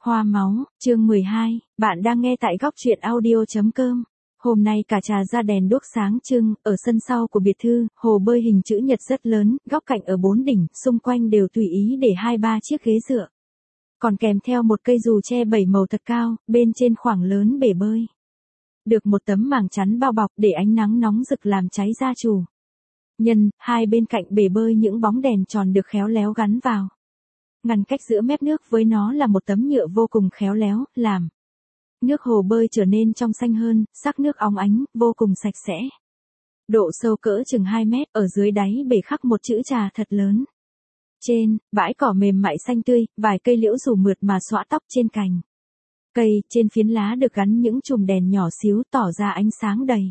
Hoa máu, chương 12, bạn đang nghe tại góc truyện audio.com. Hôm nay cả trà ra đèn đuốc sáng trưng, ở sân sau của biệt thự, hồ bơi hình chữ nhật rất lớn, góc cạnh ở 4 đỉnh, xung quanh đều tùy ý để 2-3 chiếc ghế dựa. Còn kèm theo một cây dù tre 7 màu thật cao, bên trên khoảng lớn bể bơi. Được một tấm màng chắn bao bọc để ánh nắng nóng rực làm cháy da trù. Hai bên cạnh bể bơi những bóng đèn tròn được khéo léo gắn vào. Ngăn cách giữa mép nước với nó là một tấm nhựa vô cùng khéo léo, làm nước hồ bơi trở nên trong xanh hơn, sắc nước óng ánh, vô cùng sạch sẽ. Độ sâu cỡ chừng 2 mét, ở dưới đáy bể khắc một chữ trà thật lớn. Trên, bãi cỏ mềm mại xanh tươi, vài cây liễu rủ mượt mà xõa tóc trên cành. Cây, trên phiến lá được gắn những chùm đèn nhỏ xíu tỏ ra ánh sáng đầy.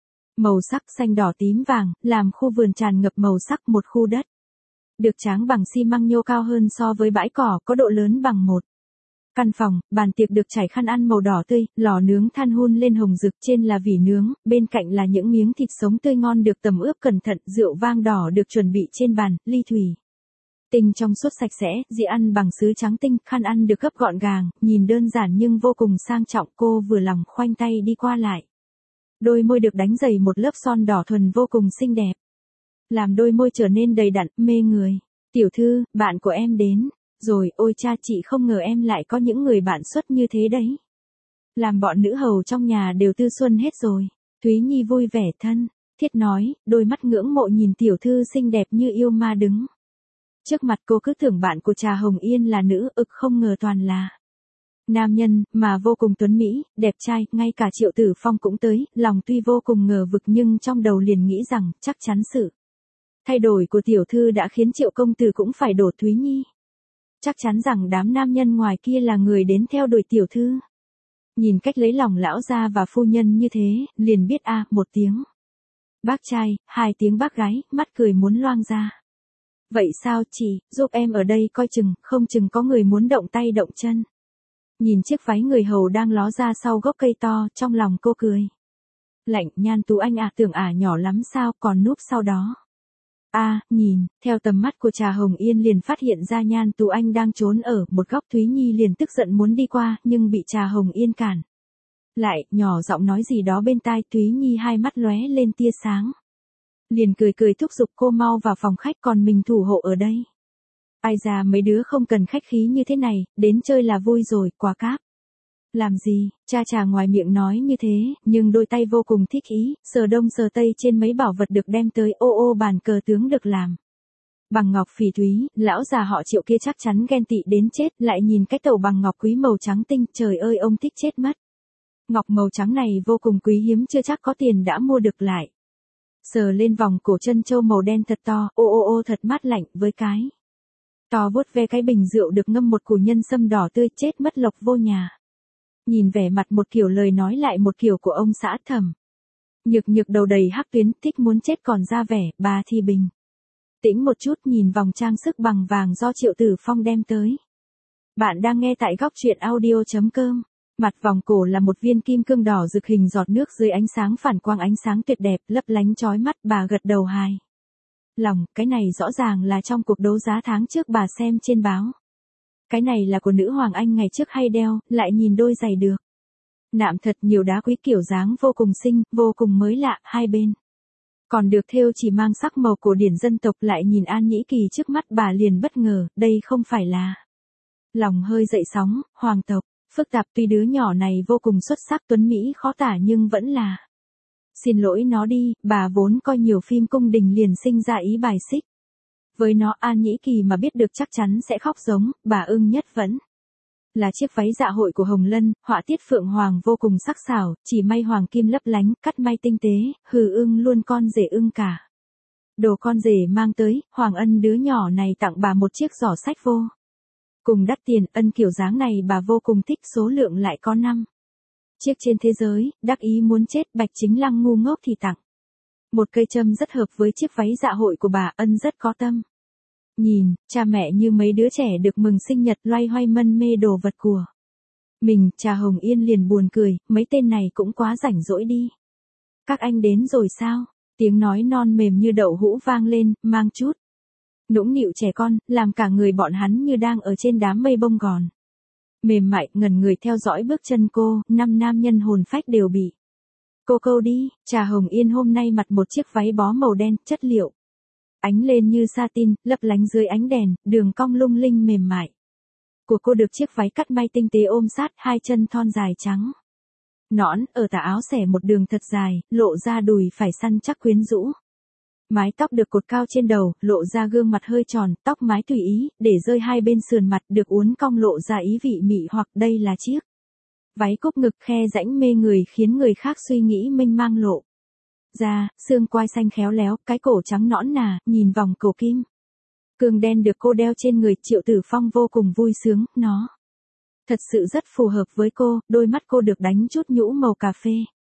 Màu sắc xanh đỏ tím vàng, làm khu vườn tràn ngập màu sắc một khu đất. Được tráng bằng xi măng nhô cao hơn so với bãi cỏ, có độ lớn bằng một căn phòng, bàn tiệc được trải khăn ăn màu đỏ tươi, lò nướng than hun lên hồng rực, trên là vỉ nướng, bên cạnh là những miếng thịt sống tươi ngon được tẩm ướp cẩn thận, rượu vang đỏ được chuẩn bị trên bàn, ly thủy tinh trong suốt sạch sẽ, dĩa ăn bằng sứ trắng tinh, khăn ăn được gấp gọn gàng, nhìn đơn giản nhưng vô cùng sang trọng. Cô vừa lòng khoanh tay đi qua lại. Đôi môi được đánh dày một lớp son đỏ thuần vô cùng xinh đẹp, làm đôi môi trở nên đầy đặn, mê người. Tiểu thư, bạn của em đến rồi. Ôi cha, chị không ngờ em lại có những người bạn xuất như thế đấy. Làm bọn nữ hầu trong nhà đều tư xuân hết rồi. Thúy Nhi vui vẻ thân thiết nói, đôi mắt ngưỡng mộ nhìn tiểu thư xinh đẹp như yêu ma đứng trước mặt. Cô cứ tưởng bạn của Trà Hồng Yên là nữ, không ngờ toàn là nam nhân, mà vô cùng tuấn mỹ, đẹp trai, ngay cả Triệu Tử Phong cũng tới. Lòng tuy vô cùng ngờ vực nhưng trong đầu liền nghĩ rằng, chắc chắn sự thay đổi của tiểu thư đã khiến Triệu công tử cũng phải đổ Thúy Nhi. Chắc chắn rằng đám nam nhân ngoài kia là người đến theo đuổi tiểu thư. Nhìn cách lấy lòng lão gia và phu nhân như thế, liền biết một tiếng bác trai, 2 tiếng bác gái, mắt cười muốn loang ra. Vậy sao chị, giúp em ở đây coi chừng, không chừng có người muốn động tay động chân. Nhìn chiếc váy người hầu đang ló ra sau gốc cây to, trong lòng cô cười lạnh. Nhan Tú Anh tưởng nhỏ lắm sao, còn núp sau đó. Nhìn, theo tầm mắt của Trà Hồng Yên liền phát hiện ra Nhan Tú Anh đang trốn ở một góc. Thúy Nhi liền tức giận muốn đi qua, nhưng bị Trà Hồng Yên cản lại, nhỏ giọng nói gì đó bên tai. Thúy Nhi hai mắt lóe lên tia sáng, liền cười thúc giục cô mau vào phòng khách, còn mình thủ hộ ở đây. Ai già, mấy đứa không cần khách khí như thế này, đến chơi là vui rồi, quá cáp. Làm gì, cha Trà ngoài miệng nói như thế, nhưng đôi tay vô cùng thích ý, sờ đông sờ tây trên mấy bảo vật được đem tới. Bàn cờ tướng được làm bằng ngọc phỉ thúy, lão già họ Triệu kia chắc chắn ghen tị đến chết. Lại nhìn cái tàu bằng ngọc quý màu trắng tinh, trời ơi ông thích chết mất. Ngọc màu trắng này vô cùng quý hiếm, chưa chắc có tiền đã mua được lại. Sờ lên vòng cổ chân châu màu đen thật to, thật mát lạnh, với cái to vuốt ve cái bình rượu được ngâm một củ nhân sâm đỏ tươi, chết mất lộc vô nhà. Nhìn vẻ mặt một kiểu, lời nói lại một kiểu của ông xã Thẩm Nhược đầu đầy hắc tuyến, thích muốn chết còn ra vẻ. Bà thì bình tĩnh một chút, nhìn vòng trang sức bằng vàng do Triệu Tử Phong đem tới. Bạn đang nghe tại góc truyện audio.com. Mặt vòng cổ là một viên kim cương đỏ rực hình giọt nước, dưới ánh sáng phản quang, ánh sáng tuyệt đẹp, lấp lánh chói mắt. Bà gật đầu hài lòng, cái này rõ ràng là trong cuộc đấu giá tháng trước bà xem trên báo. Cái này là của nữ hoàng Anh ngày trước hay đeo. Lại nhìn đôi giày được nạm thật nhiều đá quý, kiểu dáng vô cùng xinh, vô cùng mới lạ. Hai bên còn được thêu chỉ mang sắc màu cổ điển dân tộc. Lại nhìn An Nhĩ Kỳ trước mắt, bà liền bất ngờ, đây không phải là. Lòng hơi dậy sóng, hoàng tộc phức tạp. Tuy đứa nhỏ này vô cùng xuất sắc, tuấn mỹ khó tả, nhưng vẫn là xin lỗi nó đi. Bà vốn coi nhiều phim cung đình liền sinh ra ý bài xích với nó. An Nhĩ Kỳ mà biết được chắc chắn sẽ khóc giống. Bà ưng nhất vẫn là chiếc váy dạ hội của Hồng Lân, họa tiết phượng hoàng vô cùng sắc sảo, chỉ may hoàng kim lấp lánh, cắt may tinh tế. Ưng luôn con rể ưng cả đồ con rể mang tới. Hoàng Ân đứa nhỏ này tặng bà một chiếc giỏ sách vô cùng đắt tiền. Ân kiểu dáng này bà vô cùng thích, số lượng lại có 5 chiếc trên thế giới. Đắc ý muốn chết. Bạch Chính Lăng ngu ngốc thì tặng một cây châm rất hợp với chiếc váy dạ hội của bà. Ân rất có tâm. Nhìn, cha mẹ như mấy đứa trẻ được mừng sinh nhật, loay hoay mân mê đồ vật của mình. Trà Hồng Yên liền buồn cười, mấy tên này cũng quá rảnh rỗi đi. Các anh đến rồi sao? Tiếng nói non mềm như đậu hũ vang lên, mang chút nũng nịu trẻ con, làm cả người bọn hắn như đang ở trên đám mây bông gòn. Mềm mại ngẩn người theo dõi bước chân cô, năm nam nhân hồn phách đều bị cô câu đi. Trà Hồng Yên hôm nay mặc một chiếc váy bó màu đen, chất liệu ánh lên như satin, lấp lánh dưới ánh đèn, đường cong lung linh mềm mại của cô được chiếc váy cắt may tinh tế ôm sát, hai chân thon dài trắng nõn, ở tà áo xẻ một đường thật dài, lộ ra đùi phải săn chắc quyến rũ. Mái tóc được cột cao trên đầu, lộ ra gương mặt hơi tròn, tóc mái tùy ý, để rơi hai bên sườn mặt được uốn cong lộ ra ý vị mị hoặc đây là chiếc váy cúc ngực khe rãnh mê người khiến người khác suy nghĩ mênh mang lộ ra, xương quai xanh khéo léo, cái cổ trắng nõn nà, nhìn vòng cổ kim cương đen được cô đeo trên người, Triệu Tử Phong vô cùng vui sướng, nó thật sự rất phù hợp với cô, đôi mắt cô được đánh chút nhũ màu cà phê.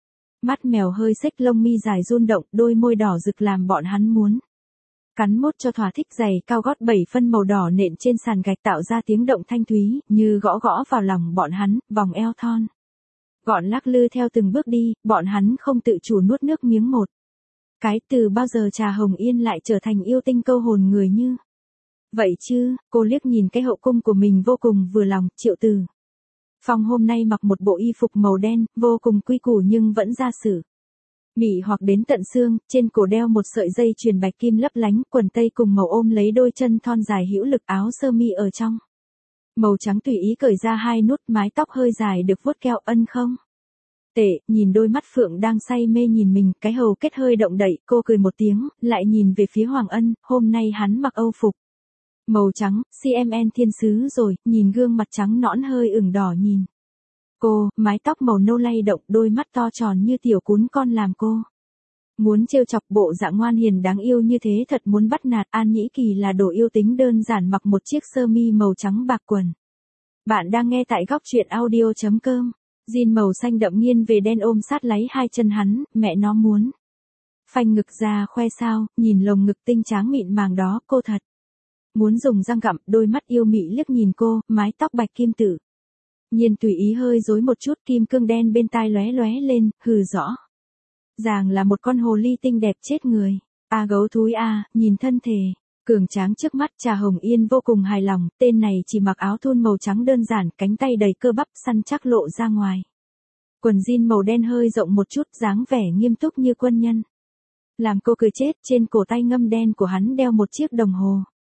Mắt mèo hơi xếch, lông mi dài run động, đôi môi đỏ rực làm bọn hắn muốn cắn mốt cho thỏa thích. Giày cao gót 7 phân màu đỏ nện trên sàn gạch tạo ra tiếng động thanh thúy, như gõ gõ vào lòng bọn hắn, vòng eo thon gọn lắc lư theo từng bước đi, bọn hắn không tự chủ nuốt nước miếng một cái. Từ bao giờ Trà Hồng Yên lại trở thành yêu tinh câu hồn người như vậy chứ? Cô liếc nhìn cái hậu cung của mình vô cùng vừa lòng. Triệu Tử Phong hôm nay mặc một bộ y phục màu đen, vô cùng quy củ nhưng vẫn ra sử mị hoặc đến tận xương, trên cổ đeo một sợi dây chuyền bạch kim lấp lánh, quần tây cùng màu ôm lấy đôi chân thon dài hữu lực, áo sơ mi ở trong màu trắng tùy ý cởi ra hai nút, mái tóc hơi dài được vuốt keo ân không tệ. Nhìn đôi mắt phượng đang say mê nhìn mình, cái hầu kết hơi động đậy, cô cười một tiếng, lại nhìn về phía Hoàng Ân, hôm nay hắn mặc âu phục màu trắng, CMN thiên sứ rồi, nhìn gương mặt trắng nõn hơi ửng đỏ nhìn cô, mái tóc màu nâu lay động, đôi mắt to tròn như tiểu cún con làm cô muốn trêu chọc. Bộ dạng ngoan hiền đáng yêu như thế thật muốn bắt nạt. An Nhĩ Kỳ là đồ yêu tính đơn giản, mặc một chiếc sơ mi màu trắng bạc quần. Bạn đang nghe tại góc truyện audio.com. Jean màu xanh đậm nghiêng về đen ôm sát lấy hai chân hắn, mẹ nó muốn phanh ngực ra khoe sao, nhìn lồng ngực tinh tráng mịn màng đó, cô thật muốn dùng răng gặm. Đôi mắt yêu mị liếc nhìn cô, mái tóc bạch kim tự nhiên tùy ý hơi rối một chút, kim cương đen bên tai lóe lóe lên, hừ rõ ràng là một con hồ ly tinh đẹp chết người. A gấu thúi a, nhìn thân thể cường tráng trước mắt, Trà Hồng Yên vô cùng hài lòng. Tên này chỉ mặc áo thun màu trắng đơn giản, cánh tay đầy cơ bắp săn chắc lộ ra ngoài, quần jean màu đen hơi rộng một chút, dáng vẻ nghiêm túc như quân nhân làm cô cười chết. Trên cổ tay ngâm đen của hắn đeo một chiếc đồng hồ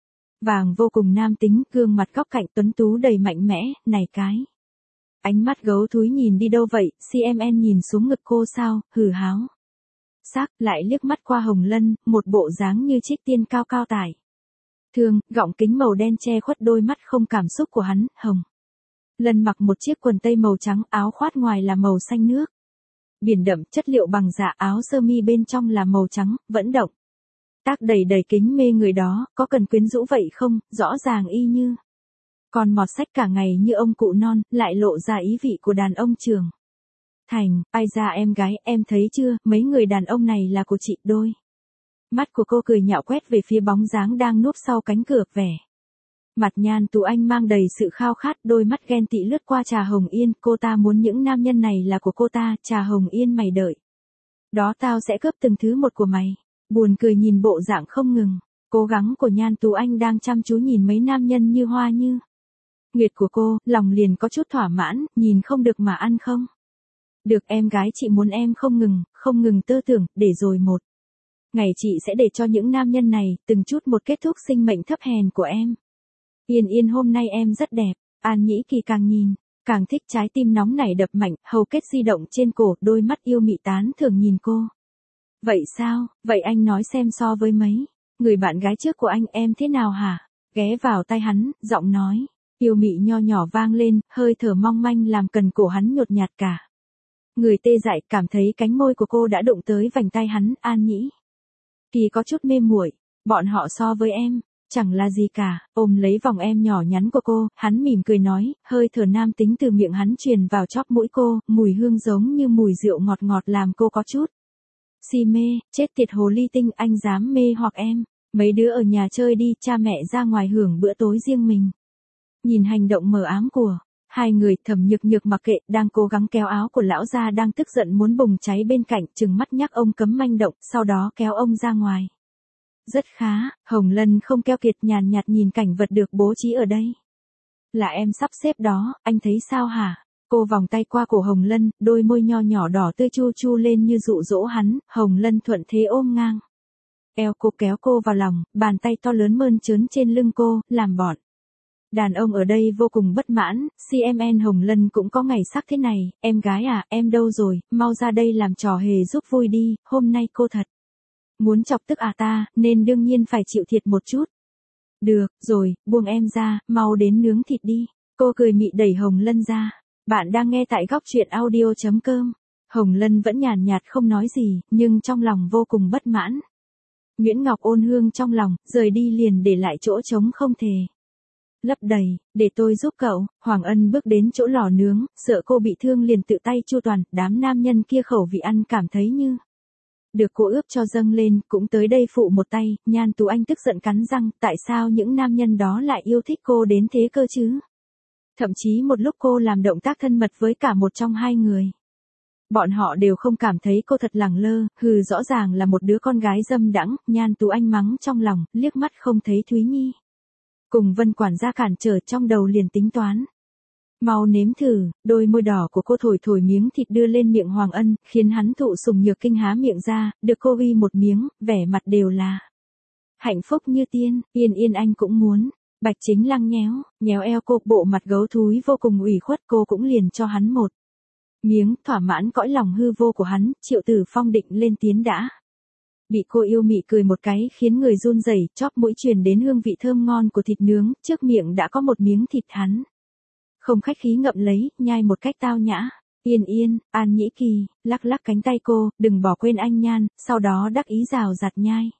vàng vô cùng nam tính, gương mặt góc cạnh tuấn tú đầy mạnh mẽ. Này cái ánh mắt gấu thúi nhìn đi đâu vậy? CMN nhìn xuống ngực cô sao? Hừ háo sắc, lại liếc mắt qua Hồng Lân, một bộ dáng như trích tiên cao cao tải thương, gọng kính màu đen che khuất đôi mắt không cảm xúc của hắn. Hồng Lân mặc một chiếc quần tây màu trắng, áo khoác ngoài là màu xanh nước biển đậm, chất liệu bằng dạ, áo sơ mi bên trong là màu trắng, vẫn động tác đầy đầy kính mê người đó. Có cần quyến rũ vậy không? Rõ ràng y như còn mọt sách cả ngày như ông cụ non, lại lộ ra ý vị của đàn ông trưởng thành. Ai ra em gái, em thấy chưa, mấy người đàn ông này là của chị. Đôi mắt của cô cười nhạo quét về phía bóng dáng đang núp sau cánh cửa, vẻ mặt Nhan Tú Anh mang đầy sự khao khát, đôi mắt ghen tị lướt qua Trà Hồng Yên. Cô ta muốn những nam nhân này là của cô ta. Trà Hồng Yên, mày đợi đó, tao sẽ cướp từng thứ một của mày. Buồn cười nhìn bộ dạng không ngừng cố gắng của Nhan Tú Anh đang chăm chú nhìn mấy nam nhân như hoa như nguyệt của cô, lòng liền có chút thỏa mãn. Nhìn không được mà ăn không được em gái, chị muốn em không ngừng tơ tưởng, để rồi một ngày chị sẽ để cho những nam nhân này từng chút một kết thúc sinh mệnh thấp hèn của em. Yên Yên, hôm nay em rất đẹp. An Nhĩ Kỳ càng nhìn càng thích, trái tim nóng nảy đập mạnh, hầu kết di động trên cổ, đôi mắt yêu mị tán thường nhìn cô. Vậy sao? Vậy anh nói xem, so với mấy người bạn gái trước của anh, em thế nào hả? Ghé vào tai hắn, giọng nói yêu mị nho nhỏ vang lên, hơi thở mong manh làm cần cổ hắn nhột nhạt cả người tê dại, cảm thấy cánh môi của cô đã đụng tới vành tai hắn. An Nhĩ Kỳ có chút mê muội. Bọn họ so với em chẳng là gì cả. Ôm lấy vòng em nhỏ nhắn của cô, hắn mỉm cười nói, hơi thở nam tính từ miệng hắn truyền vào chóp mũi cô, mùi hương giống như mùi rượu ngọt ngọt làm cô có chút si mê. Chết tiệt hồ ly tinh, anh dám mê hoặc em. Mấy đứa ở nhà chơi đi, cha mẹ ra ngoài hưởng bữa tối riêng mình. Nhìn hành động mờ ám của hai người, Thẩm Nhược Nhược mặc kệ, đang cố gắng kéo áo của lão gia đang tức giận muốn bùng cháy bên cạnh, trừng mắt nhắc ông cấm manh động, sau đó kéo ông ra ngoài. Rất khá, Hồng Lân không keo kiệt, nhàn nhạt nhìn cảnh vật được bố trí ở đây. Là em sắp xếp đó, anh thấy sao hả? Cô vòng tay qua cổ Hồng Lân, đôi môi nho nhỏ đỏ tươi chu chu lên như dụ dỗ hắn, Hồng Lân thuận thế ôm ngang. Eo cô kéo cô vào lòng, bàn tay to lớn mơn trớn trên lưng cô, làm bọn đàn ông ở đây vô cùng bất mãn, CMN Hồng Lân cũng có ngày sắc thế này, em gái à, em đâu rồi, mau ra đây làm trò hề giúp vui đi, hôm nay cô thật muốn chọc tức à ta, nên đương nhiên phải chịu thiệt một chút. Được, rồi, buông em ra, mau đến nướng thịt đi. Cô cười mị đẩy Hồng Lân ra. Bạn đang nghe tại góc truyện audio.com. Hồng Lân vẫn nhàn nhạt không nói gì, nhưng trong lòng vô cùng bất mãn. Nguyễn Ngọc ôn hương trong lòng, rời đi liền để lại chỗ trống không thể lấp đầy, để tôi giúp cậu. Hoàng Ân bước đến chỗ lò nướng, sợ cô bị thương liền tự tay chu toàn, đám nam nhân kia khẩu vị ăn cảm thấy như được cô ướp cho dâng lên, cũng tới đây phụ một tay. Nhan Tú Anh tức giận cắn răng, tại sao những nam nhân đó lại yêu thích cô đến thế cơ chứ? Thậm chí một lúc cô làm động tác thân mật với cả một trong hai người. Bọn họ đều không cảm thấy cô thật lẳng lơ, rõ ràng là một đứa con gái dâm đãng. Nhan Tú Anh mắng trong lòng, liếc mắt không thấy Thúy Nhi cùng Vân quản gia cản trở, trong đầu liền tính toán. Mau nếm thử, đôi môi đỏ của cô thổi thổi miếng thịt đưa lên miệng Hoàng Ân, khiến hắn thụ sủng nhược kinh há miệng ra, được cô uy một miếng, vẻ mặt đều là hạnh phúc như tiên. Yên Yên anh cũng muốn. Bạch Chính Lăng nhéo eo cô, bộ mặt gấu thúi vô cùng ủy khuất, cô cũng liền cho hắn một miếng, thỏa mãn cõi lòng hư vô của hắn. Triệu Tử Phong định lên tiếng đã bị cô yêu mị cười một cái khiến người run rẩy, chóp mũi truyền đến hương vị thơm ngon của thịt nướng, trước miệng đã có một miếng thịt. Hắn không khách khí ngậm lấy, nhai một cách tao nhã. Yên Yên, An Nhĩ Kỳ, lắc lắc cánh tay cô, đừng bỏ quên anh Nhan, sau đó đắc ý rào rạt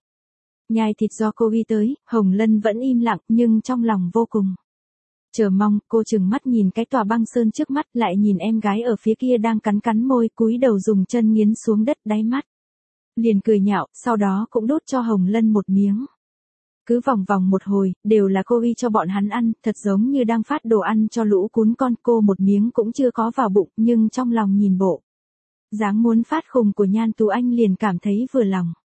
nhai thịt do cô ghi tới. Hồng Lân vẫn im lặng, nhưng trong lòng vô cùng chờ mong. Cô trừng mắt nhìn cái tòa băng sơn trước mắt, lại nhìn em gái ở phía kia đang cắn môi, cúi đầu dùng chân nghiến xuống đất, đáy mắt liền cười nhạo, sau đó cũng đút cho Hồng Lân một miếng. Cứ vòng vòng một hồi, đều là cô y cho bọn hắn ăn, thật giống như đang phát đồ ăn cho lũ cún con. Cô một miếng cũng chưa có vào bụng, nhưng trong lòng nhìn bộ dáng muốn phát khùng của Nhan Tú Anh liền cảm thấy vừa lòng.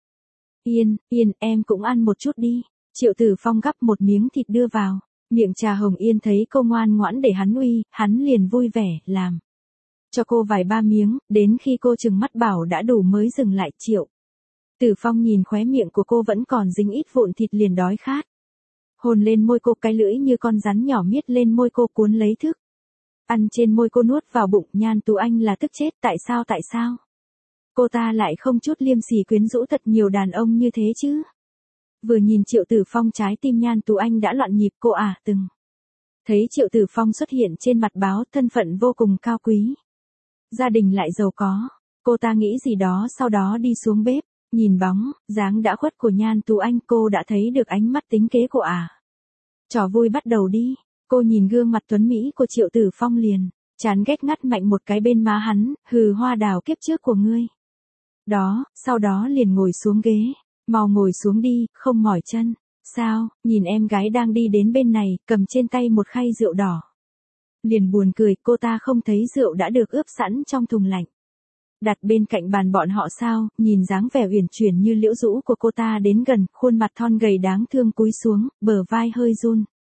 Yên, em cũng ăn một chút đi. Triệu Tử Phong gắp một miếng thịt đưa vào miệng Trà Hồng Yên, thấy cô ngoan ngoãn để hắn uy, hắn liền vui vẻ, làm cho cô vài ba miếng, đến khi cô trừng mắt bảo đã đủ mới dừng lại. Triệu Tử Phong nhìn khóe miệng của cô vẫn còn dính ít vụn thịt liền đói khát. Hôn lên môi cô, cái lưỡi như con rắn nhỏ miết lên môi cô, cuốn lấy thức ăn trên môi cô nuốt vào bụng. Nhan Tú Anh là tức chết, tại sao? Cô ta lại không chút liêm sỉ quyến rũ thật nhiều đàn ông như thế chứ? Vừa nhìn Triệu Tử Phong, trái tim Nhan Tú Anh đã loạn nhịp. Cô từng thấy Triệu Tử Phong xuất hiện trên mặt báo, thân phận vô cùng cao quý, gia đình lại giàu có. Cô ta nghĩ gì đó, sau đó đi xuống bếp. Nhìn bóng dáng đã khuất của Nhan Tú Anh, cô đã thấy được ánh mắt tính kế của trò vui bắt đầu đi. Cô nhìn gương mặt tuấn mỹ của Triệu Tử Phong liền chán ghét ngắt mạnh một cái bên má hắn, hoa đào kiếp trước của ngươi. Đó, sau đó liền ngồi xuống ghế. Mau ngồi xuống đi, không mỏi chân. Sao? Nhìn em gái đang đi đến bên này, cầm trên tay một khay rượu đỏ. Liền buồn cười, cô ta không thấy rượu đã được ướp sẵn trong thùng lạnh, đặt bên cạnh bàn bọn họ sao? Nhìn dáng vẻ uyển chuyển như liễu rũ của cô ta đến gần, khuôn mặt thon gầy đáng thương cúi xuống, bờ vai hơi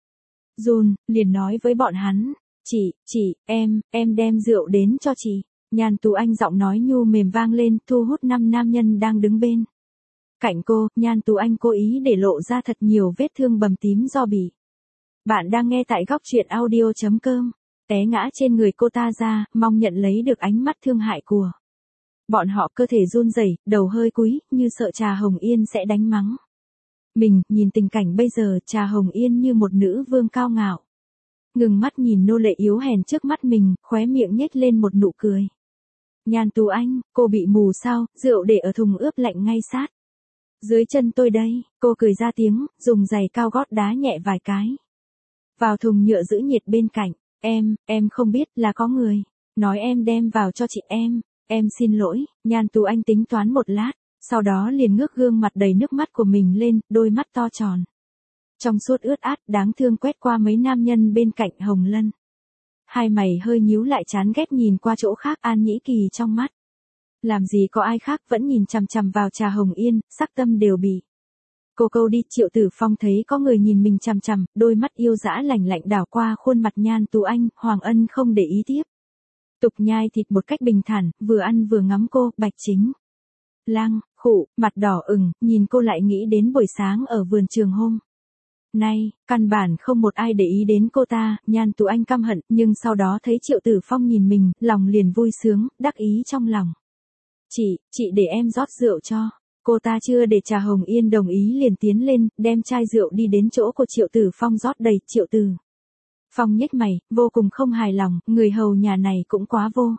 run, liền nói với bọn hắn, chị, em đem rượu đến cho chị. Nhan Tú Anh giọng nói nhu mềm vang lên, thu hút năm nam nhân đang đứng bên cạnh cô. Nhan Tú Anh cố ý để lộ ra thật nhiều vết thương bầm tím do bị. Bạn đang nghe tại góc truyện audio.com. Té ngã trên người cô ta ra, mong nhận lấy được ánh mắt thương hại của bọn họ. Cơ thể run rẩy, đầu hơi cúi, như sợ Trà Hồng Yên sẽ đánh mắng mình. Nhìn tình cảnh bây giờ, Trà Hồng Yên như một nữ vương cao ngạo, ngừng mắt nhìn nô lệ yếu hèn trước mắt mình, khóe miệng nhếch lên một nụ cười. Nhan Tú Anh, cô bị mù sao? Rượu để ở thùng ướp lạnh ngay sát dưới chân tôi đây. Cô cười ra tiếng, dùng giày cao gót đá nhẹ vài cái vào thùng nhựa giữ nhiệt bên cạnh. Em không biết là có người nói em đem vào cho chị em xin lỗi. Nhan Tú Anh tính toán một lát, sau đó liền ngước gương mặt đầy nước mắt của mình lên, đôi mắt to tròn trong suốt ướt át đáng thương quét qua mấy nam nhân bên cạnh Hồng Lân. Hai mày hơi nhíu lại, chán ghét nhìn qua chỗ khác. An Nhĩ Kỳ trong mắt làm gì có ai khác, vẫn nhìn chằm chằm vào Trà Hồng Yên, sắc tâm đều bị Cô câu đi, Triệu Tử Phong thấy có người nhìn mình chằm chằm, đôi mắt yêu dã lạnh lạnh đảo qua khuôn mặt Nhan Tú Anh, Hoàng Ân không để ý tiếp. Tục nhai thịt một cách bình thản, vừa ăn vừa ngắm cô, Bạch Chính Lăng, khụ, mặt đỏ ửng, nhìn cô lại nghĩ đến buổi sáng ở vườn trường hôm nay, căn bản không một ai để ý đến cô ta, Nhan Tú Anh căm hận, nhưng sau đó thấy Triệu Tử Phong nhìn mình, lòng liền vui sướng, đắc ý trong lòng. Chị để em rót rượu cho. Cô ta chưa để Trà Hồng Yên đồng ý liền tiến lên, đem chai rượu đi đến chỗ của Triệu Tử Phong rót đầy. Triệu Tử Phong nhếch mày, vô cùng không hài lòng, người hầu nhà này cũng quá vô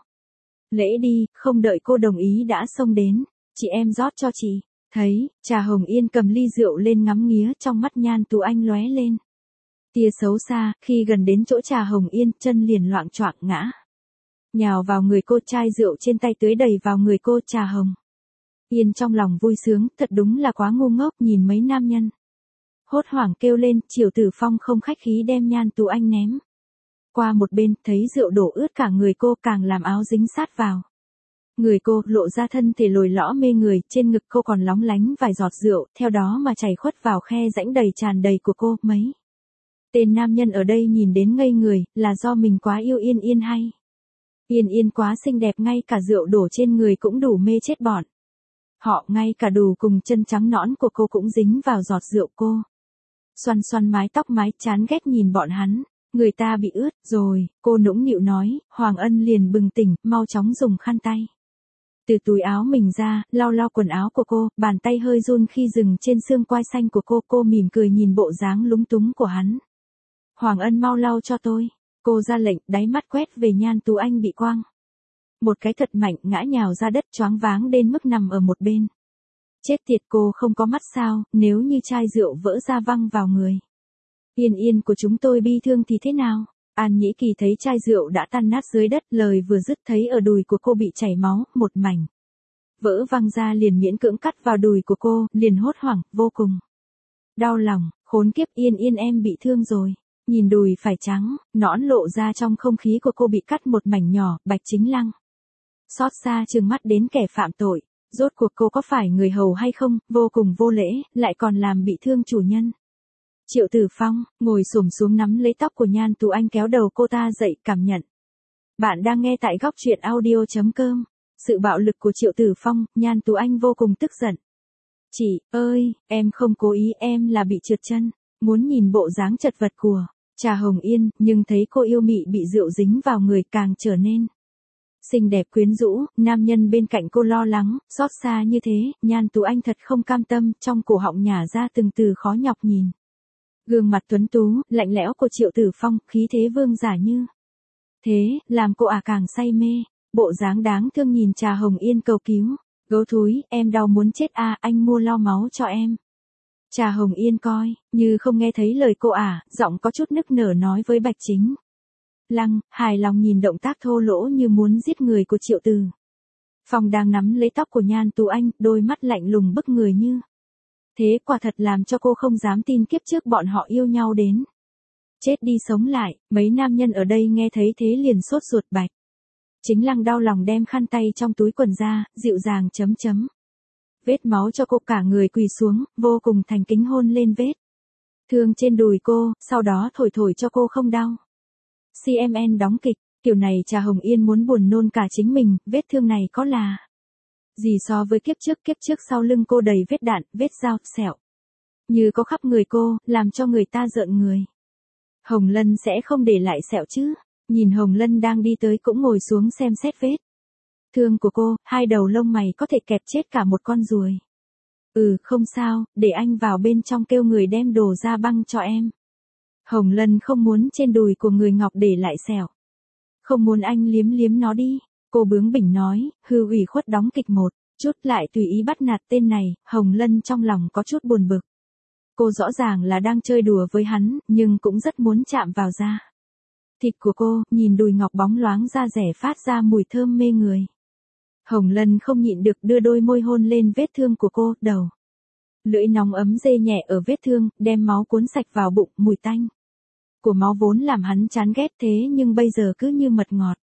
lễ đi, không đợi cô đồng ý đã xông đến. Chị em rót cho chị. Thấy, Trà Hồng Yên cầm ly rượu lên ngắm nghía, trong mắt Nhan Tú Anh lóe lên tia xấu xa, khi gần đến chỗ Trà Hồng Yên, chân liền loạng choạng ngã nhào vào người cô, chai rượu trên tay tưới đầy vào người cô. Trà Hồng Yên trong lòng vui sướng, thật đúng là quá ngu ngốc, nhìn mấy nam nhân hốt hoảng kêu lên. Triệu Tử Phong không khách khí đem Nhan Tú Anh ném qua một bên, thấy rượu đổ ướt cả người cô, càng làm áo dính sát vào người cô, lộ ra thân thể lồi lõm mê người, trên ngực cô còn lóng lánh vài giọt rượu, theo đó mà chảy khuất vào khe rãnh đầy tràn đầy của cô. Mấy tên nam nhân ở đây nhìn đến ngây người, là do mình quá yêu Yên Yên hay Yên Yên quá xinh đẹp, ngay cả rượu đổ trên người cũng đủ mê chết bọn họ, ngay cả đùi cùng chân trắng nõn của cô cũng dính vào giọt rượu. Cô xoăn xoăn mái tóc mái, chán ghét nhìn bọn hắn, người ta bị ướt rồi. Cô nũng nịu nói. Hoàng Ân liền bừng tỉnh, mau chóng dùng khăn tay từ túi áo mình ra, lau lau quần áo của cô, bàn tay hơi run khi dừng trên xương quai xanh của cô. Cô mỉm cười nhìn bộ dáng lúng túng của hắn. Hoàng Ân mau lau cho tôi. Cô ra lệnh, đáy mắt quét về Nhan Tú Anh bị quăng một cái thật mạnh, ngã nhào ra đất, choáng váng đến mức nằm ở một bên. Chết tiệt, cô không có mắt sao, nếu như chai rượu vỡ ra văng vào người Yên Yên của chúng tôi bi thương thì thế nào? An Nhĩ Kỳ thấy chai rượu đã tan nát dưới đất, lời vừa dứt thấy ở đùi của cô bị chảy máu, một mảnh vỡ văng ra liền miễn cưỡng cắt vào đùi của cô, liền hốt hoảng, vô cùng đau lòng. Khốn kiếp, Yên Yên em bị thương rồi. Nhìn đùi phải trắng, nõn lộ ra trong không khí của cô bị cắt một mảnh nhỏ. Bạch Chính Lăng xót xa trừng mắt đến kẻ phạm tội, rốt cuộc cô có phải người hầu hay không, vô cùng vô lễ, lại còn làm bị thương chủ nhân. Triệu Tử Phong ngồi xổm xuống nắm lấy tóc của Nhan Tú Anh, kéo đầu cô ta dậy, cảm nhận. Bạn đang nghe tại góc truyện audio.com. Sự bạo lực của Triệu Tử Phong, Nhan Tú Anh vô cùng tức giận. Chị ơi, em không cố ý, em là bị trượt chân. Muốn nhìn bộ dáng chật vật của Trà Hồng Yên, nhưng thấy cô yêu mị bị rượu dính vào người, càng trở nên xinh đẹp quyến rũ. Nam nhân bên cạnh cô lo lắng, xót xa như thế, Nhan Tú Anh thật không cam tâm, trong cổ họng nhả ra từng từ khó nhọc. Nhìn gương mặt tuấn tú, lạnh lẽo của Triệu Tử Phong, khí thế vương giả như thế, làm cô càng say mê. Bộ dáng đáng thương nhìn Trà Hồng Yên cầu cứu. Gấu thúi, em đau muốn chết anh mua lo máu cho em. Trà Hồng Yên coi như không nghe thấy lời cô giọng có chút nức nở nói với Bạch Chính Lăng, hài lòng nhìn động tác thô lỗ như muốn giết người của Triệu Tử Phong đang nắm lấy tóc của Nhan Tú Anh, đôi mắt lạnh lùng bức người như thế, quả thật làm cho cô không dám tin kiếp trước bọn họ yêu nhau đến chết đi sống lại. Mấy nam nhân ở đây nghe thấy thế liền sốt ruột. Bạch Chính Lăng đau lòng đem khăn tay trong túi quần ra, dịu dàng chấm vết máu cho cô, cả người quỳ xuống, vô cùng thành kính hôn lên vết thương trên đùi cô, sau đó thổi thổi cho cô không đau. CMN đóng kịch, kiểu này Trà Hồng Yên muốn buồn nôn cả chính mình. Vết thương này có là gì so với kiếp trước sau lưng cô đầy vết đạn, vết dao, sẹo như có khắp người cô, làm cho người ta rợn người. Hồng Lân sẽ không để lại sẹo chứ? Nhìn Hồng Lân đang đi tới cũng ngồi xuống xem xét vết thương của cô, hai đầu lông mày có thể kẹp chết cả một con ruồi. Không sao, để anh vào bên trong kêu người đem đồ ra băng cho em. Hồng Lân không muốn trên đùi của người Ngọc để lại sẹo. Không muốn anh liếm liếm nó đi. Cô bướng bỉnh nói, hư ủy khuất đóng kịch một chút lại tùy ý bắt nạt tên này. Hồng Lân trong lòng có chút buồn bực. Cô rõ ràng là đang chơi đùa với hắn, nhưng cũng rất muốn chạm vào da thịt của cô, nhìn đùi ngọc bóng loáng da rẻ phát ra mùi thơm mê người. Hồng Lân không nhịn được đưa đôi môi hôn lên vết thương của cô, đầu lưỡi nóng ấm dê nhẹ ở vết thương, đem máu cuốn sạch vào bụng. Mùi tanh của máu vốn làm hắn chán ghét, thế nhưng bây giờ cứ như mật ngọt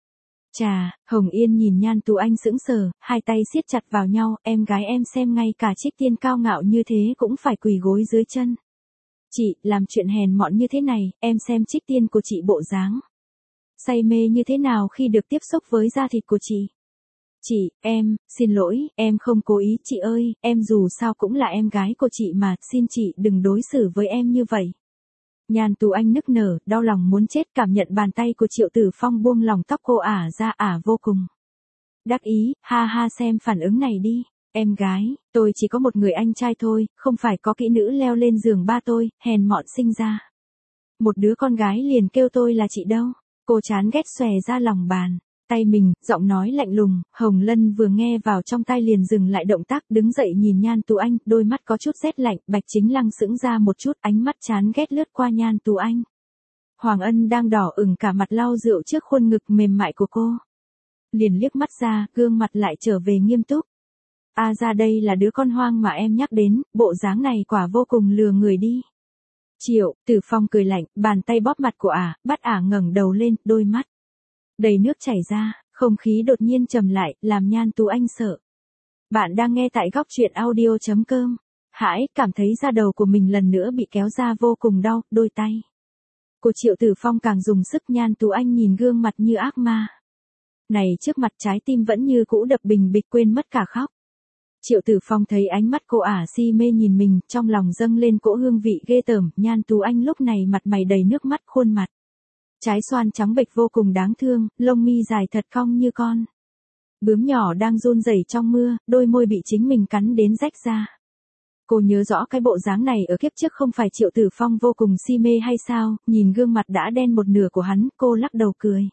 Chà, Hồng Yên nhìn Nhan Tú Anh sững sờ, hai tay siết chặt vào nhau, em gái em xem ngay cả Trích Tiên cao ngạo như thế cũng phải quỳ gối dưới chân. Chị, làm chuyện hèn mọn như thế này, em xem Trích Tiên của chị bộ dáng say mê như thế nào khi được tiếp xúc với da thịt của chị. Chị, em, xin lỗi, em không cố ý, chị ơi, em dù sao cũng là em gái của chị mà, xin chị đừng đối xử với em như vậy. Nhan Tú Anh nức nở, đau lòng muốn chết, cảm nhận bàn tay của Triệu Tử Phong buông lòng tóc cô ra vô cùng đắc ý, ha ha, xem phản ứng này đi. Em gái, tôi chỉ có một người anh trai thôi, không phải có kỹ nữ leo lên giường ba tôi, hèn mọn sinh ra một đứa con gái liền kêu tôi là chị đâu. Cô chán ghét xòe ra lòng bàn tay mình, giọng nói lạnh lùng. Hồng Lân vừa nghe vào trong tai liền dừng lại động tác, đứng dậy nhìn Nhan Tú Anh, đôi mắt có chút rét lạnh. Bạch Chính Lăng sững ra một chút, ánh mắt chán ghét lướt qua Nhan Tú Anh. Hoàng Ân đang đỏ ửng cả mặt lau rượu trước khuôn ngực mềm mại của cô, liền liếc mắt ra, gương mặt lại trở về nghiêm túc. Ra đây là đứa con hoang mà em nhắc đến, bộ dáng này quả vô cùng lừa người đi. Triệu Tử Phong cười lạnh, bàn tay bóp mặt của bắt ngẩng đầu lên, đôi mắt đầy nước chảy ra, không khí đột nhiên trầm lại, làm Nhan Tú Anh sợ. Bạn đang nghe tại góc truyện audio.com. Hãi, cảm thấy da đầu của mình lần nữa bị kéo ra vô cùng đau, đôi tay của Triệu Tử Phong càng dùng sức. Nhan Tú Anh nhìn gương mặt như ác ma này trước mặt, trái tim vẫn như cũ đập bình bịch, quên mất cả khóc. Triệu Tử Phong thấy ánh mắt cô si mê nhìn mình, trong lòng dâng lên cỗ hương vị ghê tởm. Nhan Tú Anh lúc này mặt mày đầy nước mắt, khuôn mặt trái xoan trắng bệch vô cùng đáng thương, lông mi dài thật cong như con bướm nhỏ đang run rẩy trong mưa, đôi môi bị chính mình cắn đến rách ra. Cô nhớ rõ cái bộ dáng này ở kiếp trước không phải Triệu Tử Phong vô cùng si mê hay sao? Nhìn gương mặt đã đen một nửa của hắn, cô lắc đầu cười.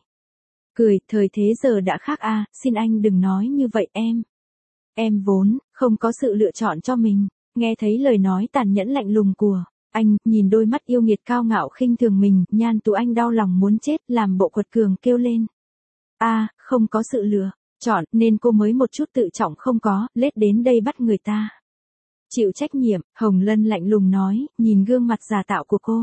Thời thế giờ đã khác xin anh đừng nói như vậy em vốn không có sự lựa chọn cho mình. Nghe thấy lời nói tàn nhẫn lạnh lùng của anh, nhìn đôi mắt yêu nghiệt cao ngạo khinh thường mình, Nhan Tú Anh đau lòng muốn chết, làm bộ quật cường kêu lên. Không có sự lựa chọn, nên cô mới một chút tự trọng không có, lết đến đây bắt người ta chịu trách nhiệm. Hồng Lân lạnh lùng nói, nhìn gương mặt giả tạo của cô.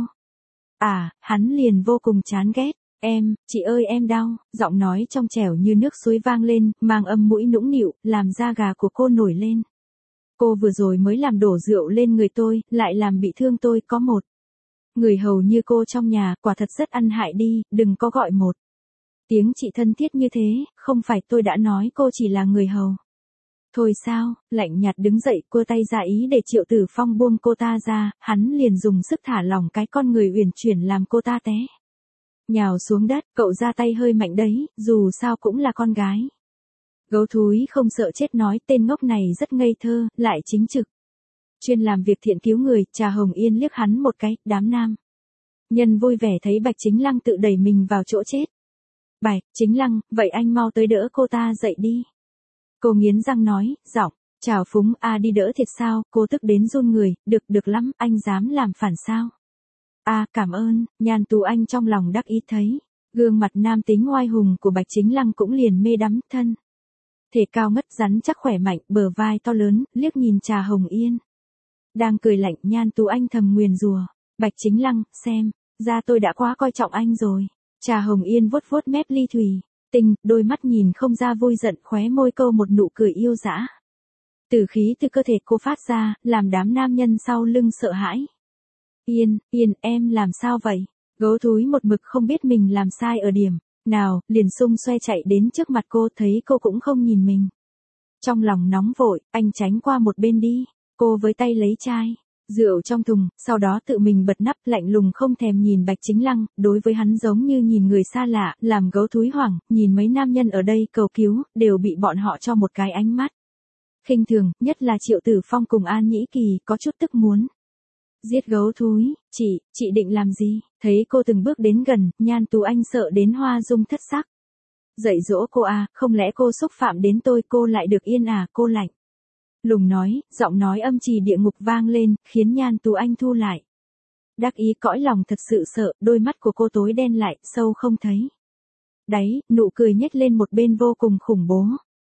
Hắn liền vô cùng chán ghét. Chị ơi em đau, giọng nói trong trẻo như nước suối vang lên, mang âm mũi nũng nịu, làm da gà của cô nổi lên. Cô vừa rồi mới làm đổ rượu lên người tôi, lại làm bị thương tôi, có một người hầu như cô trong nhà, quả thật rất ăn hại đi, đừng có gọi một tiếng chị thân thiết như thế, không phải tôi đã nói cô chỉ là người hầu thôi sao? Lạnh nhạt đứng dậy, cua tay ra ý để Triệu Tử Phong buông cô ta ra, hắn liền dùng sức thả lỏng cái con người uyển chuyển làm cô ta té nhào xuống đất. Cậu ra tay hơi mạnh đấy, dù sao cũng là con gái gấu thúi không sợ chết, nói tên ngốc này rất ngây thơ, lại chính trực, chuyên làm việc thiện cứu người. Trà Hồng Yên liếc hắn một cái, đám nam nhân vui vẻ thấy Bạch Chính Lăng tự đẩy mình vào chỗ chết. Bạch Chính Lăng, vậy anh mau tới đỡ cô ta dậy đi. Cô nghiến răng nói, giọng trào phúng. Đi đỡ thiệt sao? Cô tức đến run người. Được lắm, anh dám làm phản sao? Cảm ơn. Nhan Tú Anh trong lòng đắc ý thấy gương mặt nam tính oai hùng của Bạch Chính Lăng cũng liền mê đắm. Thân thể cao ngất rắn chắc khỏe mạnh, bờ vai to lớn, liếc nhìn Trà Hồng Yên đang cười lạnh. Nhan Tú Anh thầm nguyền rủa, Bạch Chính Lăng, xem ra tôi đã quá coi trọng anh rồi. Trà Hồng Yên vuốt vuốt mép ly thủy tinh, đôi mắt nhìn không ra vui giận, khóe môi câu một nụ cười yêu dã. Tử khí từ cơ thể cô phát ra, làm đám nam nhân sau lưng sợ hãi. Yên, em làm sao vậy? Gấu thúi một mực không biết mình làm sai ở điểm nào, liền xung xoe chạy đến trước mặt cô, thấy cô cũng không nhìn mình. Trong lòng nóng vội, anh tránh qua một bên đi. Cô với tay lấy chai rượu trong thùng, sau đó tự mình bật nắp, lạnh lùng không thèm nhìn Bạch Chính Lăng, đối với hắn giống như nhìn người xa lạ, làm gấu thúi hoảng, nhìn mấy nam nhân ở đây cầu cứu, đều bị bọn họ cho một cái ánh mắt khinh thường, nhất là Triệu Tử Phong cùng An Nhĩ Kỳ, có chút tức muốn giết gấu thúi. Chị định làm gì? Thấy cô từng bước đến gần, Nhan Tú Anh sợ đến hoa dung thất sắc. Dạy dỗ cô không lẽ cô xúc phạm đến tôi, cô lại được yên cô lạnh lùng nói, giọng nói âm trì địa ngục vang lên, khiến Nhan Tú Anh thu lại đắc ý, cõi lòng thật sự sợ, đôi mắt của cô tối đen lại, sâu không thấy đáy, nụ cười nhếch lên một bên vô cùng khủng bố.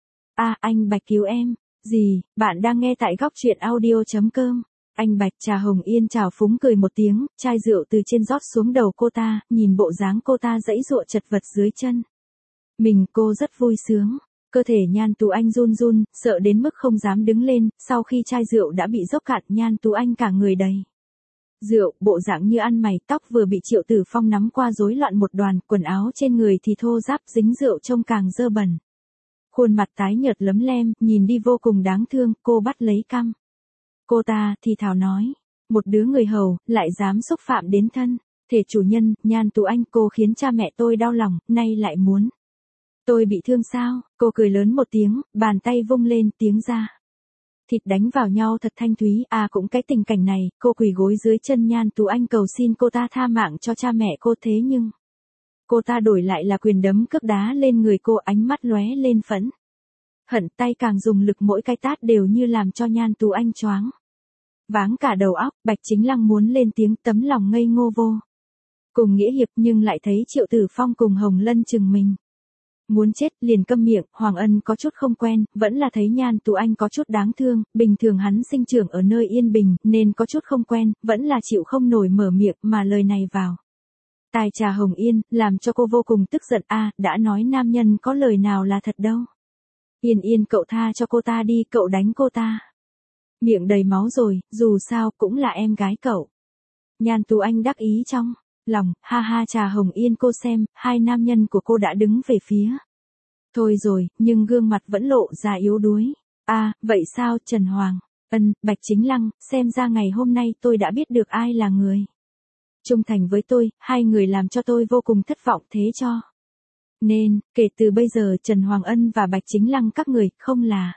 Anh Bạch cứu em. Gì? Bạn đang nghe tại góc truyện audio.com. Anh Bạch. Trà Hồng Yên trào phúng cười một tiếng, chai rượu từ trên rót xuống đầu cô ta, nhìn bộ dáng cô ta giãy giụa chật vật dưới chân Cô rất vui sướng. Cơ thể Nhan Tú Anh run run, sợ đến mức không dám đứng lên, sau khi chai rượu đã bị dốc cạn Nhan Tú Anh cả người đầy rượu, bộ dạng như ăn mày, tóc vừa bị Triệu Tử Phong nắm qua rối loạn một đoàn, quần áo trên người thì thô ráp dính rượu trông càng dơ bẩn. Khuôn mặt tái nhợt lấm lem, nhìn đi vô cùng đáng thương, cô bắt lấy cằm cô ta, thì thào nói, một đứa người hầu, lại dám xúc phạm đến thân thể chủ nhân, Nhan Tú Anh, cô khiến cha mẹ tôi đau lòng, nay lại muốn tôi bị thương sao? Cô cười lớn một tiếng, bàn tay vung lên, tiếng ra thịt đánh vào nhau thật thanh thúy. Cũng cái tình cảnh này, cô quỳ gối dưới chân Nhan Tú Anh cầu xin cô ta tha mạng cho cha mẹ cô, thế nhưng cô ta đổi lại là quyền đấm cước đá lên người cô, ánh mắt lóe lên phẫn hận, tay càng dùng lực, mỗi cái tát đều như làm cho Nhan Tú Anh choáng váng cả đầu óc. Bạch Chính Lăng muốn lên tiếng, tấm lòng ngây ngô vô cùng nghĩa hiệp, nhưng lại thấy Triệu Tử Phong cùng Hồng Lân chừng mình muốn chết, liền câm miệng. Hoàng Ân có chút không quen, vẫn là thấy Nhan Tú Anh có chút đáng thương, bình thường hắn sinh trưởng ở nơi yên bình, nên có chút không quen, vẫn là chịu không nổi mở miệng, mà lời này vào tai Trà Hồng Yên, làm cho cô vô cùng tức giận. Đã nói nam nhân có lời nào là thật đâu. Yên Yên, cậu tha cho cô ta đi, cậu đánh cô ta miệng đầy máu rồi, dù sao cũng là em gái cậu. Nhan Tú Anh đắc ý trong lòng, ha ha. Trà Hồng Yên, cô xem, hai nam nhân của cô đã đứng về phía thôi rồi, nhưng gương mặt vẫn lộ ra yếu đuối. Vậy sao? Trần Hoàng Ân, Bạch Chính Lăng, xem ra ngày hôm nay tôi đã biết được ai là người trung thành với tôi, hai người làm cho tôi vô cùng thất vọng, thế cho nên, kể từ bây giờ Trần Hoàng Ân và Bạch Chính Lăng các người, không là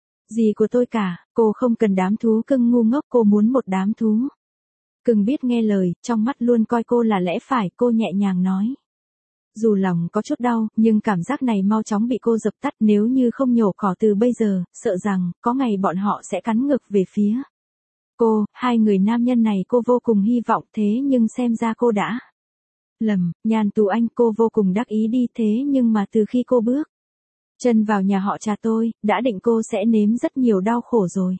gì của tôi cả. Cô không cần đám thú cưng ngu ngốc, cô muốn một đám thú cưng biết nghe lời, trong mắt luôn coi cô là lẽ phải. Cô nhẹ nhàng nói, dù lòng có chút đau, nhưng cảm giác này mau chóng bị cô dập tắt. Nếu như không nhổ cỏ từ bây giờ, sợ rằng có ngày bọn họ sẽ cắn ngược về phía cô. Hai người nam nhân này cô vô cùng hy vọng, thế nhưng xem ra cô đã lầm. Nhan Tú Anh, cô vô cùng đắc ý đi, thế nhưng mà từ khi cô bước chân vào nhà họ Trà, tôi đã định cô sẽ nếm rất nhiều đau khổ rồi.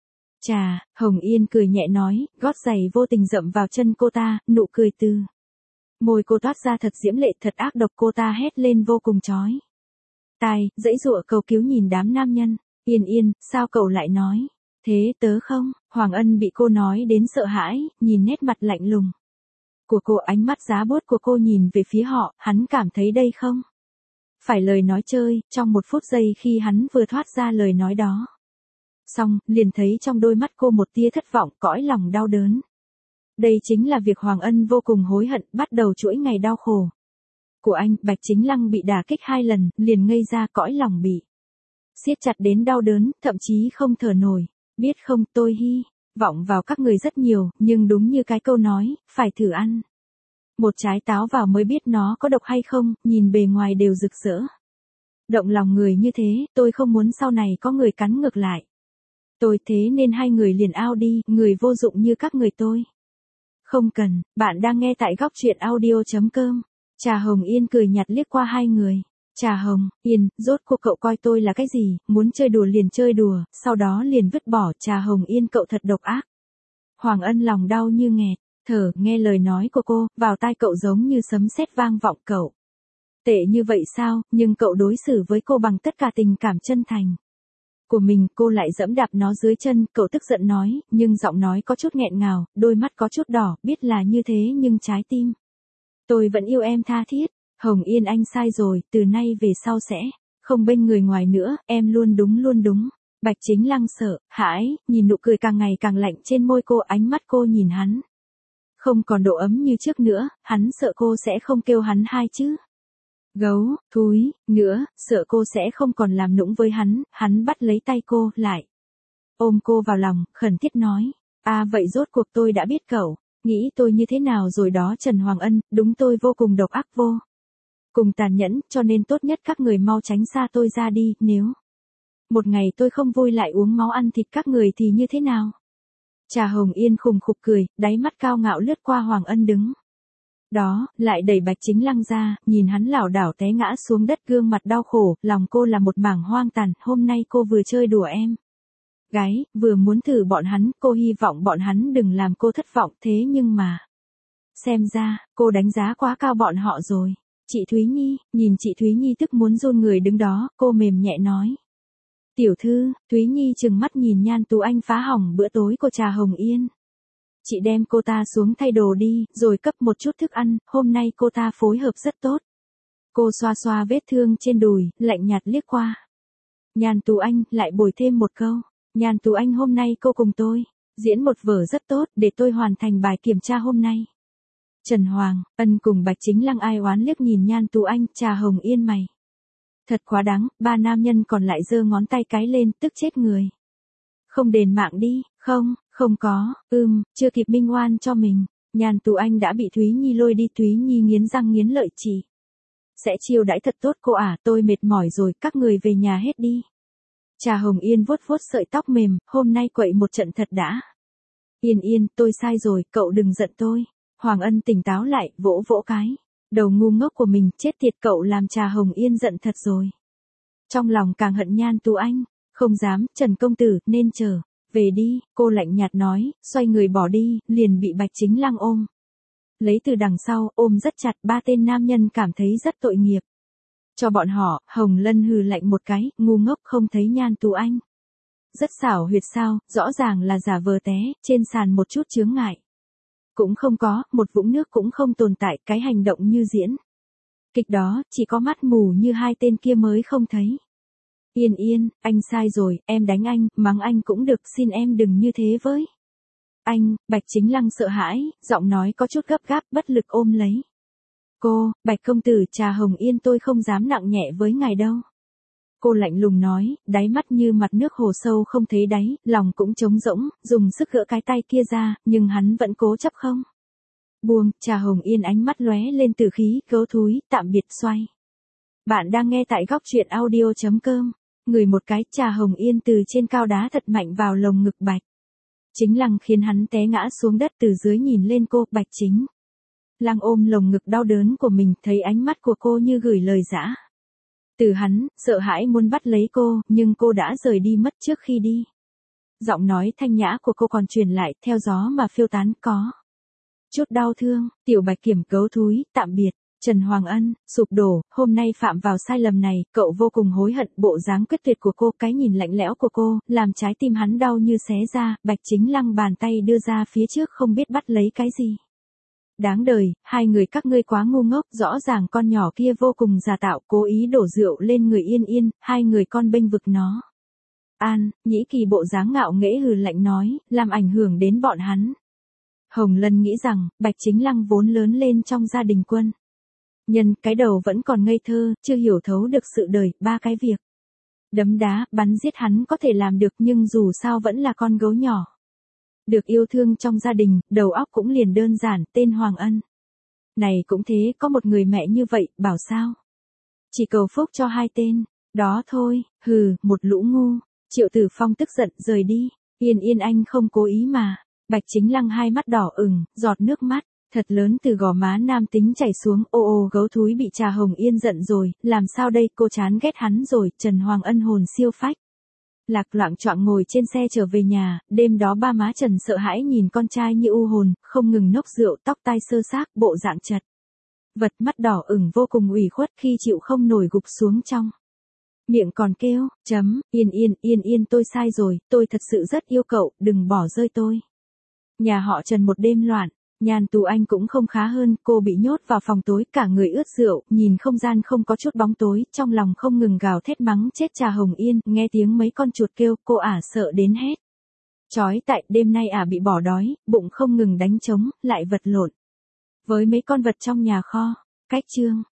Trà Hồng Yên cười nhẹ nói, gót giày vô tình dậm vào chân cô ta, nụ cười từ môi cô toát ra thật diễm lệ, thật ác độc. Cô ta hét lên vô cùng chói tai, dãy dụa cầu cứu nhìn đám nam nhân. Yên Yên, sao cậu lại nói thế tớ không? Hoàng Ân bị cô nói đến sợ hãi, nhìn nét mặt lạnh lùng của cô, ánh mắt giá bốt của cô nhìn về phía họ, hắn cảm thấy đây không phải lời nói chơi. Trong một phút giây khi hắn vừa thoát ra lời nói đó xong, liền thấy trong đôi mắt cô một tia thất vọng, cõi lòng đau đớn. Đây chính là việc Hoàng Ân vô cùng hối hận, bắt đầu chuỗi ngày đau khổ của anh. Bạch Chính Lăng bị đả kích 2 lần, liền ngây ra, cõi lòng bị siết chặt đến đau đớn, thậm chí không thở nổi. Biết không, tôi hy vọng vào các người rất nhiều, nhưng đúng như cái câu nói, phải thử ăn một trái táo vào mới biết nó có độc hay không. Nhìn bề ngoài đều rực rỡ động lòng người như thế, tôi không muốn sau này có người cắn ngược lại tôi, thế nên hai người liền out đi. Người vô dụng như các người tôi không cần. Bạn đang nghe tại góc truyện audio.com. Trà Hồng Yên cười nhạt liếc qua hai người. Trà Hồng Yên, rốt cuộc cậu coi tôi là cái gì? Muốn chơi đùa liền chơi đùa, sau đó liền vứt bỏ. Trà Hồng Yên, cậu thật độc ác. Hoàng Ân lòng đau như nghẹt thở, nghe lời nói của cô, vào tai cậu giống như sấm sét vang vọng. Cậu tệ như vậy sao? Nhưng cậu đối xử với cô bằng tất cả tình cảm chân thành của mình, cô lại dẫm đạp nó dưới chân. Cậu tức giận nói, nhưng giọng nói có chút nghẹn ngào, đôi mắt có chút đỏ, biết là như thế nhưng trái tim tôi vẫn yêu em tha thiết. Hồng Yên, anh sai rồi, từ nay về sau sẽ không bên người ngoài nữa, em luôn đúng luôn đúng. Bạch Chính Lăng sợ hãi, nhìn nụ cười càng ngày càng lạnh trên môi cô, ánh mắt cô nhìn hắn không còn độ ấm như trước nữa, hắn sợ cô sẽ không kêu hắn hai chữ gấu, thúi, nữa, sợ cô sẽ không còn làm nũng với hắn bắt lấy tay cô, lại ôm cô vào lòng, khẩn thiết nói, vậy rốt cuộc tôi đã biết cậu nghĩ tôi như thế nào rồi đó Trần Hoàng Ân, đúng tôi vô cùng độc ác, vô cùng tàn nhẫn, cho nên tốt nhất các người mau tránh xa tôi ra đi, nếu một ngày tôi không vui lại uống máu ăn thịt các người thì như thế nào? Trà Hồng Yên khùng khục cười, đáy mắt cao ngạo lướt qua Hoàng Ân đứng đó, lại đẩy Bạch Chính Lăng ra, nhìn hắn lảo đảo té ngã xuống đất, gương mặt đau khổ, lòng cô là một mảng hoang tàn. Hôm nay cô vừa chơi đùa em gái, vừa muốn thử bọn hắn, cô hy vọng bọn hắn đừng làm cô thất vọng, thế nhưng mà xem ra cô đánh giá quá cao bọn họ rồi. Chị Thúy Nhi, nhìn chị Thúy Nhi tức muốn run người đứng đó, cô mềm nhẹ nói. Tiểu thư, Thúy Nhi trừng mắt nhìn Nhan Tú Anh phá hỏng bữa tối của Trà Hồng Yên. Chị đem cô ta xuống thay đồ đi, rồi cấp một chút thức ăn, hôm nay cô ta phối hợp rất tốt. Cô xoa xoa vết thương trên đùi, lạnh nhạt liếc qua. Nhan Tú Anh lại bồi thêm một câu. Nhan Tú Anh hôm nay cô cùng tôi diễn một vở rất tốt để tôi hoàn thành bài kiểm tra hôm nay. Trần Hoàng, Ân cùng Bạch Chính Lăng ai oán liếc nhìn Nhan Tú Anh, Trà Hồng Yên mày. Thật quá đáng, ba nam nhân còn lại giơ ngón tay cái lên, tức chết người. Không đền mạng đi, không có, chưa kịp minh oan cho mình. Nhan Tú Anh đã bị Thúy Nhi lôi đi, Thúy Nhi nghiến răng nghiến lợi chỉ. Sẽ chiêu đãi thật tốt cô à, tôi mệt mỏi rồi, các người về nhà hết đi. Trà Hồng Yên vuốt vuốt sợi tóc mềm, hôm nay quậy một trận thật đã. Yên, tôi sai rồi, cậu đừng giận tôi. Hoàng Ân tỉnh táo lại, vỗ vỗ cái đầu ngu ngốc của mình, chết tiệt cậu làm Trà Hồng Yên giận thật rồi. Trong lòng càng hận Nhan Tú Anh, không dám, Trần công tử, nên chờ. Về đi, cô lạnh nhạt nói, xoay người bỏ đi, liền bị Bạch Chính Lăng ôm. Lấy từ đằng sau, ôm rất chặt, ba tên nam nhân cảm thấy rất tội nghiệp. Cho bọn họ, Hồng Lân hừ lạnh một cái, ngu ngốc không thấy Nhan Tú Anh. Rất xảo huyệt sao, rõ ràng là giả vờ té, trên sàn một chút chướng ngại. Cũng không có, một vũng nước cũng không tồn tại, cái hành động như diễn. Kịch đó, chỉ có mắt mù như hai tên kia mới không thấy. Yên, anh sai rồi, em đánh anh, mắng anh cũng được, xin em đừng như thế với. Anh, Bạch Chính Lăng sợ hãi, giọng nói có chút gấp gáp, bất lực ôm lấy. Cô, Bạch công tử, Trà Hồng Yên tôi không dám nặng nhẹ với ngài đâu. Cô lạnh lùng nói, đáy mắt như mặt nước hồ sâu không thấy đáy, lòng cũng trống rỗng, dùng sức gỡ cái tay kia ra, nhưng hắn vẫn cố chấp không. Buông, Trà Hồng Yên ánh mắt lóe lên tử khí, gấu thúi, tạm biệt xoay. Bạn đang nghe tại góc truyện audio.com. Người một cái, Trà Hồng Yên từ trên cao đá thật mạnh vào lồng ngực Bạch Chính Lăng khiến hắn té ngã xuống đất, từ dưới nhìn lên cô. Bạch Chính Lăng ôm lồng ngực đau đớn của mình, thấy ánh mắt của cô như gửi lời dã từ hắn, sợ hãi muốn bắt lấy cô, nhưng cô đã rời đi mất trước khi đi. Giọng nói thanh nhã của cô còn truyền lại, theo gió mà phiêu tán, có chút đau thương. Tiểu Bạch Kiểm, gấu thúi, tạm biệt. Trần Hoàng Ân, sụp đổ, hôm nay phạm vào sai lầm này, cậu vô cùng hối hận. Bộ dáng quyết tuyệt của cô, cái nhìn lạnh lẽo của cô, làm trái tim hắn đau như xé ra. Bạch Chính Lăng bàn tay đưa ra phía trước không biết bắt lấy cái gì. Đáng đời, hai người các ngươi quá ngu ngốc, rõ ràng con nhỏ kia vô cùng giả tạo, cố ý đổ rượu lên người Yên, hai người con bênh vực nó. Nhĩ Kỳ bộ dáng ngạo nghễ hừ lạnh nói, làm ảnh hưởng đến bọn hắn. Hồng Lân nghĩ rằng, Bạch Chính Lăng vốn lớn lên trong gia đình quân nhân, cái đầu vẫn còn ngây thơ, chưa hiểu thấu được sự đời, ba cái việc đấm đá, bắn giết hắn có thể làm được, nhưng dù sao vẫn là con gấu nhỏ. Được yêu thương trong gia đình, đầu óc cũng liền đơn giản, tên Hoàng Ân. Này cũng thế, có một người mẹ như vậy, bảo sao? Chỉ cầu phúc cho hai tên, đó thôi, một lũ ngu. Triệu Tử Phong tức giận, rời đi. Yên anh không cố ý mà. Bạch Chính Lăng hai mắt đỏ ửng, giọt nước mắt thật lớn từ gò má nam tính chảy xuống. Ô gấu thúi bị Trà Hồng Yên giận rồi, làm sao đây, cô chán ghét hắn rồi. Trần Hoàng Ân hồn siêu phách, lạc loạng choạng ngồi trên xe trở về nhà. Đêm đó ba má Trần sợ hãi nhìn con trai như u hồn, không ngừng nốc rượu, tóc tai sơ xác, bộ dạng chật vật, mắt đỏ ửng vô cùng ủy khuất khi chịu không nổi gục xuống trong miệng còn kêu, Yên tôi sai rồi, tôi thật sự rất yêu cậu, đừng bỏ rơi tôi. Nhà họ Trần một đêm loạn. Nhan Tú Anh cũng không khá hơn, cô bị nhốt vào phòng tối, cả người ướt rượu, nhìn không gian không có chút bóng tối, trong lòng không ngừng gào thét mắng chết Trà Hồng Yên. Nghe tiếng mấy con chuột kêu, cô sợ đến hét chói tại. Đêm nay bị bỏ đói, bụng không ngừng đánh trống, lại vật lộn với mấy con vật trong nhà kho. Cách chương